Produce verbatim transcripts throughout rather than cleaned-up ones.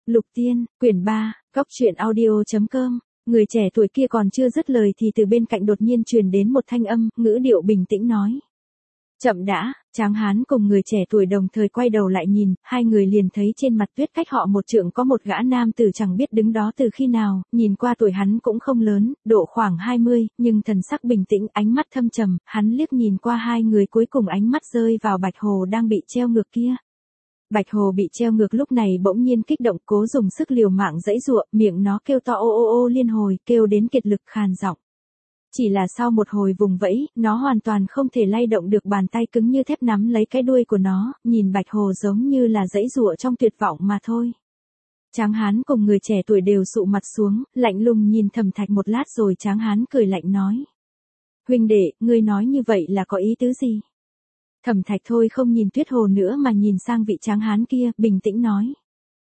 Lục Tiên, quyển ba, góc truyện audio.com. Người trẻ tuổi kia còn chưa dứt lời thì từ bên cạnh đột nhiên truyền đến một thanh âm, ngữ điệu bình tĩnh nói. Chậm đã, Tráng Hán cùng người trẻ tuổi đồng thời quay đầu lại nhìn, hai người liền thấy trên mặt tuyết cách họ một trượng có một gã nam tử chẳng biết đứng đó từ khi nào, nhìn qua tuổi hắn cũng không lớn, độ khoảng hai mươi, nhưng thần sắc bình tĩnh, ánh mắt thâm trầm, hắn liếc nhìn qua hai người cuối cùng ánh mắt rơi vào Bạch Hồ đang bị treo ngược kia. Bạch Hồ bị treo ngược lúc này bỗng nhiên kích động cố dùng sức liều mạng giãy giụa, miệng nó kêu to ô ô ô liên hồi, kêu đến kiệt lực khàn giọng. Chỉ là sau một hồi vùng vẫy, nó hoàn toàn không thể lay động được bàn tay cứng như thép nắm lấy cái đuôi của nó, nhìn Bạch Hồ giống như là giãy giụa trong tuyệt vọng mà thôi. Tráng Hán cùng người trẻ tuổi đều sụ mặt xuống, lạnh lùng nhìn Thẩm Thạch một lát rồi Tráng Hán cười lạnh nói. Huynh đệ, ngươi nói như vậy là có ý tứ gì? Thẩm Thạch thôi không nhìn Tuyết Hồ nữa mà nhìn sang vị Tráng Hán kia, bình tĩnh nói.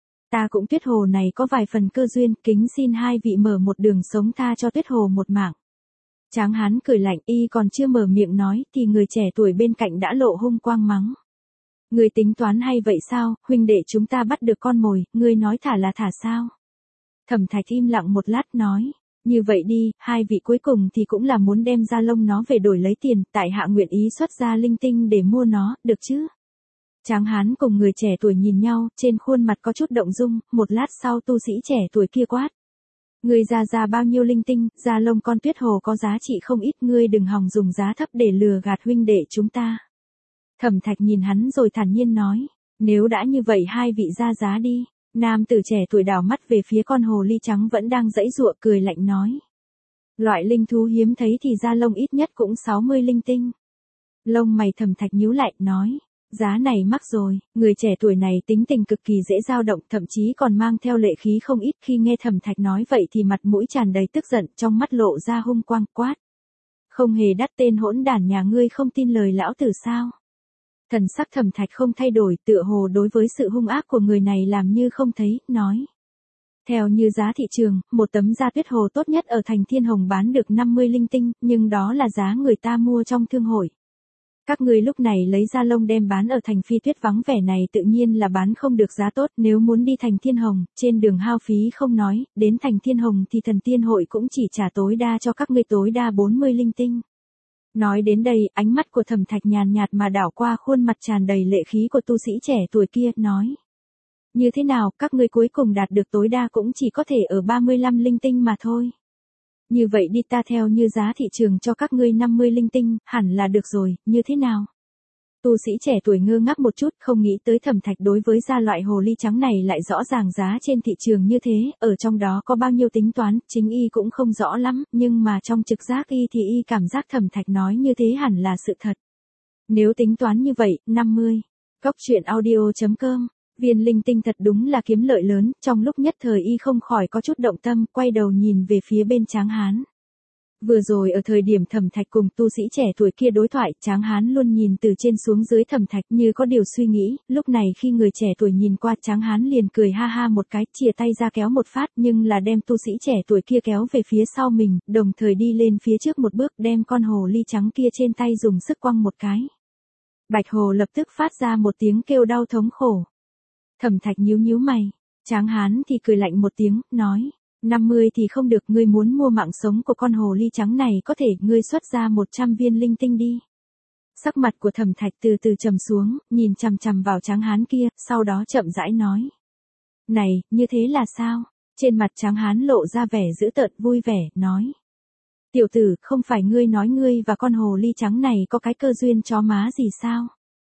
Ta cũng Tuyết Hồ này có vài phần cơ duyên, kính xin hai vị mở một đường sống tha cho Tuyết Hồ một mạng. Tráng Hán cười lạnh, y còn chưa mở miệng nói thì người trẻ tuổi bên cạnh đã lộ hung quang mắng. Ngươi tính toán hay vậy sao, huynh đệ chúng ta bắt được con mồi, ngươi nói thả là thả sao? Thẩm Thạch im lặng một lát nói. Như vậy đi, hai vị cuối cùng thì cũng là muốn đem da lông nó về đổi lấy tiền, tại hạ nguyện ý xuất ra linh tinh để mua nó, được chứ? Tráng Hán cùng người trẻ tuổi nhìn nhau, trên khuôn mặt có chút động dung, một lát sau tu sĩ trẻ tuổi kia quát. Ngươi ra ra bao nhiêu linh tinh, da lông con Tuyết Hồ có giá trị không ít, ngươi đừng hòng dùng giá thấp để lừa gạt huynh đệ chúng ta. Thẩm Thạch nhìn hắn rồi thản nhiên nói, nếu đã như vậy hai vị ra giá đi. Nam tử trẻ tuổi đảo mắt về phía con hồ ly trắng vẫn đang giãy giụa cười lạnh nói. Loại linh thú hiếm thấy thì da lông ít nhất cũng sáu mươi linh tinh. Lông mày Thẩm Thạch nhíu lại, nói. Giá này mắc rồi, người trẻ tuổi này tính tình cực kỳ dễ dao động, thậm chí còn mang theo lệ khí không ít. Khi nghe Thẩm Thạch nói vậy thì mặt mũi tràn đầy tức giận, trong mắt lộ ra hung quang, quát. Không hề đắt tên hỗn đản nhà ngươi không tin lời lão tử sao? Thần sắc Thẩm Thạch không thay đổi, tựa hồ đối với sự hung ác của người này làm như không thấy, nói. Theo như giá thị trường, một tấm da Tuyết Hồ tốt nhất ở thành Thiên Hồng bán được năm mươi linh tinh, nhưng đó là giá người ta mua trong thương hội. Các ngươi lúc này lấy da lông đem bán ở thành Phi Tuyết vắng vẻ này tự nhiên là bán không được giá tốt, nếu muốn đi thành Thiên Hồng, trên đường hao phí không nói, đến thành Thiên Hồng thì thần tiên hội cũng chỉ trả tối đa cho các ngươi tối đa bốn mươi linh tinh. Nói đến đây, ánh mắt của Thẩm Thạch nhàn nhạt mà đảo qua khuôn mặt tràn đầy lệ khí của tu sĩ trẻ tuổi kia, nói. Như thế nào, các ngươi cuối cùng đạt được tối đa cũng chỉ có thể ở ba mươi lăm linh tinh mà thôi. Như vậy đi, ta theo như giá thị trường cho các ngươi năm mươi linh tinh, hẳn là được rồi, như thế nào? Tu sĩ trẻ tuổi ngơ ngác một chút, không nghĩ tới Thẩm Thạch đối với da loại hồ ly trắng này lại rõ ràng giá trên thị trường như thế, ở trong đó có bao nhiêu tính toán, chính y cũng không rõ lắm, nhưng mà trong trực giác y thì y cảm giác Thẩm Thạch nói như thế hẳn là sự thật. Nếu tính toán như vậy, năm mươi. Góc truyện audio.com. Viên linh tinh thật đúng là kiếm lợi lớn, trong lúc nhất thời y không khỏi có chút động tâm, quay đầu nhìn về phía bên Tráng Hán. Vừa rồi ở thời điểm Thẩm Thạch cùng tu sĩ trẻ tuổi kia đối thoại, Tráng Hán luôn nhìn từ trên xuống dưới Thẩm Thạch như có điều suy nghĩ, lúc này khi người trẻ tuổi nhìn qua Tráng Hán liền cười ha ha một cái, chìa tay ra kéo một phát nhưng là đem tu sĩ trẻ tuổi kia kéo về phía sau mình, đồng thời đi lên phía trước một bước đem con hồ ly trắng kia trên tay dùng sức quăng một cái. Bạch Hồ lập tức phát ra một tiếng kêu đau thống khổ. Thẩm Thạch nhíu nhíu mày, Tráng Hán thì cười lạnh một tiếng, nói. năm mươi thì không được, ngươi muốn mua mạng sống của con hồ ly trắng này có thể ngươi xuất ra một trăm viên linh tinh đi. Sắc mặt của Thẩm Thạch từ từ trầm xuống, nhìn chằm chằm vào Tráng Hán kia, sau đó chậm rãi nói. Này, như thế là sao? Trên mặt Tráng Hán lộ ra vẻ dữ tợn vui vẻ, nói. Tiểu tử, không phải ngươi nói ngươi và con hồ ly trắng này có cái cơ duyên chó má gì sao?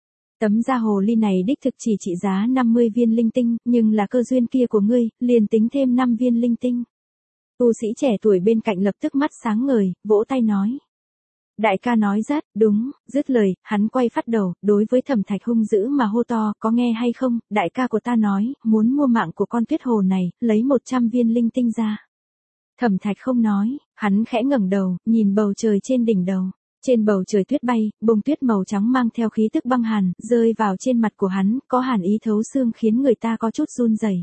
Tấm da hồ ly này đích thực chỉ trị giá năm mươi viên linh tinh, nhưng là cơ duyên kia của ngươi, liền tính thêm năm viên linh tinh. Tu sĩ trẻ tuổi bên cạnh lập tức mắt sáng ngời, vỗ tay nói. Đại ca nói rất, đúng, dứt lời, hắn quay phát đầu, đối với Thẩm Thạch hung dữ mà hô to, có nghe hay không, đại ca của ta nói, muốn mua mạng của con Tuyết Hồ này, lấy một trăm viên linh tinh ra. Thẩm Thạch không nói, hắn khẽ ngẩng đầu, nhìn bầu trời trên đỉnh đầu. Trên bầu trời tuyết bay, bông tuyết màu trắng mang theo khí tức băng hàn, rơi vào trên mặt của hắn, có hàn ý thấu xương khiến người ta có chút run rẩy.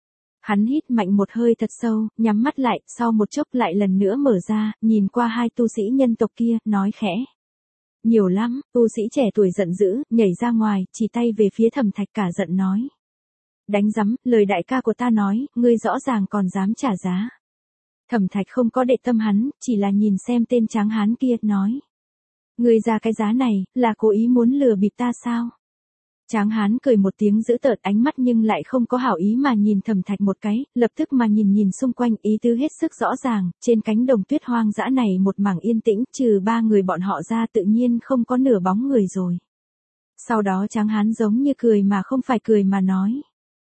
Hắn hít mạnh một hơi thật sâu, nhắm mắt lại, sau một chốc lại lần nữa mở ra, nhìn qua hai tu sĩ nhân tộc kia, nói khẽ. Nhiều lắm, tu sĩ trẻ tuổi giận dữ, nhảy ra ngoài, chỉ tay về phía Thẩm Thạch cả giận nói. Đánh rắm, lời đại ca của ta nói, ngươi rõ ràng còn dám trả giá. Thẩm Thạch không có để tâm hắn, chỉ là nhìn xem tên tráng hán kia, nói. Ngươi ra cái giá này, là cố ý muốn lừa bịp ta sao? Tráng hán cười một tiếng dữ tợn, ánh mắt nhưng lại không có hảo ý mà nhìn Thẩm Thạch một cái, lập tức mà nhìn nhìn xung quanh, ý tứ hết sức rõ ràng, trên cánh đồng tuyết hoang dã này một mảng yên tĩnh, trừ ba người bọn họ ra tự nhiên không có nửa bóng người rồi. Sau đó tráng hán giống như cười mà không phải cười mà nói.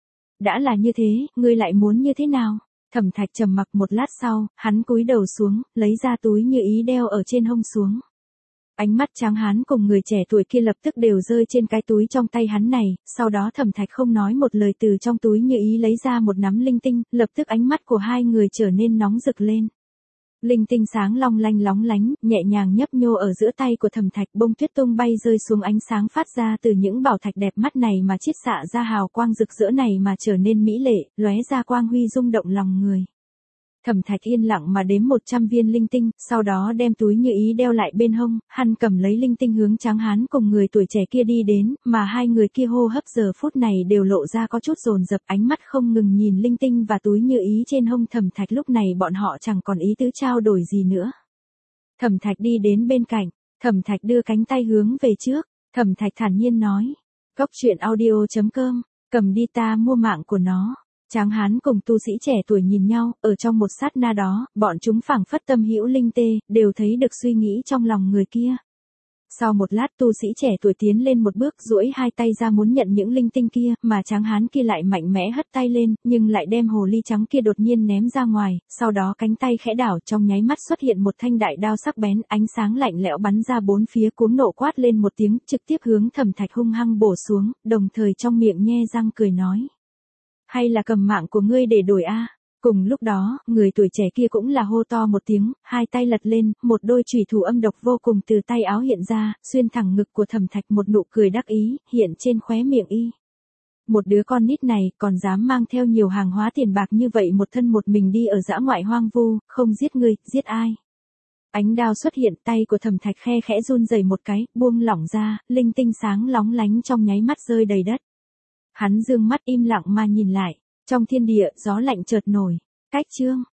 Đã là như thế, ngươi lại muốn như thế nào? Thẩm Thạch trầm mặc một lát sau, hắn cúi đầu xuống, lấy ra túi như ý đeo ở trên hông xuống. Ánh mắt tráng hán cùng người trẻ tuổi kia lập tức đều rơi trên cái túi trong tay hắn này, sau đó Thẩm Thạch không nói một lời từ trong túi như ý lấy ra một nắm linh tinh, lập tức ánh mắt của hai người trở nên nóng rực lên. Linh tinh sáng long lanh lóng lánh, nhẹ nhàng nhấp nhô ở giữa tay của Thẩm Thạch, bông tuyết tung bay rơi xuống, ánh sáng phát ra từ những bảo thạch đẹp mắt này mà chiết xạ ra hào quang rực rỡ này mà trở nên mỹ lệ, lóe ra quang huy rung động lòng người. Thẩm Thạch yên lặng mà đếm một trăm viên linh tinh, sau đó đem túi như ý đeo lại bên hông, hắn cầm lấy linh tinh hướng tráng hán cùng người tuổi trẻ kia đi đến, mà hai người kia hô hấp giờ phút này đều lộ ra có chút dồn dập, ánh mắt không ngừng nhìn linh tinh và túi như ý trên hông Thẩm Thạch, lúc này bọn họ chẳng còn ý tứ trao đổi gì nữa. Thẩm Thạch đi đến bên cạnh, Thẩm Thạch đưa cánh tay hướng về trước, Thẩm Thạch thản nhiên nói, Cốc truyện audio chấm com, cầm đi ta mua mạng của nó. Tráng hán cùng tu sĩ trẻ tuổi nhìn nhau, ở trong một sát na đó, bọn chúng phảng phất tâm hữu linh tê, đều thấy được suy nghĩ trong lòng người kia. Sau một lát tu sĩ trẻ tuổi tiến lên một bước, duỗi hai tay ra muốn nhận những linh tinh kia, mà tráng hán kia lại mạnh mẽ hất tay lên, nhưng lại đem hồ ly trắng kia đột nhiên ném ra ngoài, sau đó cánh tay khẽ đảo, trong nháy mắt xuất hiện một thanh đại đao sắc bén, ánh sáng lạnh lẽo bắn ra bốn phía, cuống nộ quát lên một tiếng, trực tiếp hướng Thẩm Thạch hung hăng bổ xuống, đồng thời trong miệng nhe răng cười nói. Hay là cầm mạng của ngươi để đổi a? Cùng lúc đó, người tuổi trẻ kia cũng là hô to một tiếng, hai tay lật lên, một đôi chủy thủ âm độc vô cùng từ tay áo hiện ra, xuyên thẳng ngực của Thẩm Thạch, một nụ cười đắc ý, hiện trên khóe miệng y. Một đứa con nít này, còn dám mang theo nhiều hàng hóa tiền bạc như vậy một thân một mình đi ở dã ngoại hoang vu, không giết ngươi, giết ai? Ánh đao xuất hiện, tay của Thẩm Thạch khe khẽ run rẩy một cái, buông lỏng ra, linh tinh sáng lóng lánh trong nháy mắt rơi đầy đất. Hắn dương mắt im lặng mà nhìn lại, trong thiên địa, gió lạnh chợt nổi. Cách chương